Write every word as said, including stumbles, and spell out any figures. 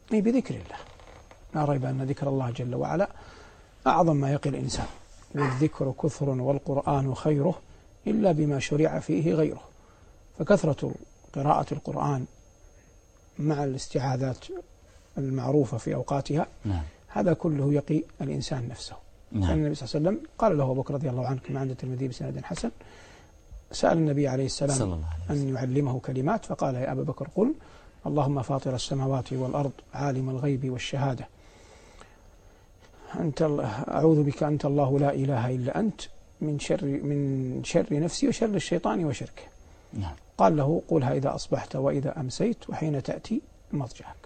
أي بذكر الله. لا ريب أن ذكر الله جل وعلا أعظم ما يقي الإنسان، والذكر كثر والقرآن خيره إلا بما شرع فيه غيره. فكثرة قراءة القرآن مع الاستعاذات المعروفة في أوقاتها نعم. هذا كله يقي الإنسان نفسه. نعم. النبي صلى الله عليه وسلم قال له أبو بكر رضي الله عنه كما عند الترمذي بسند حسن، سأل النبي عليه السلام أن يعلمه كلمات فقال يا أبا بكر قل اللهم فاطر السماوات والأرض عالم الغيب والشهادة أنت أعوذ بك أنت الله لا إله إلا أنت من شر من شر نفسي وشر الشيطان وشركه. نعم. قال له قولها إذا أصبحت وإذا أمسيت وحين تأتي مضجعك.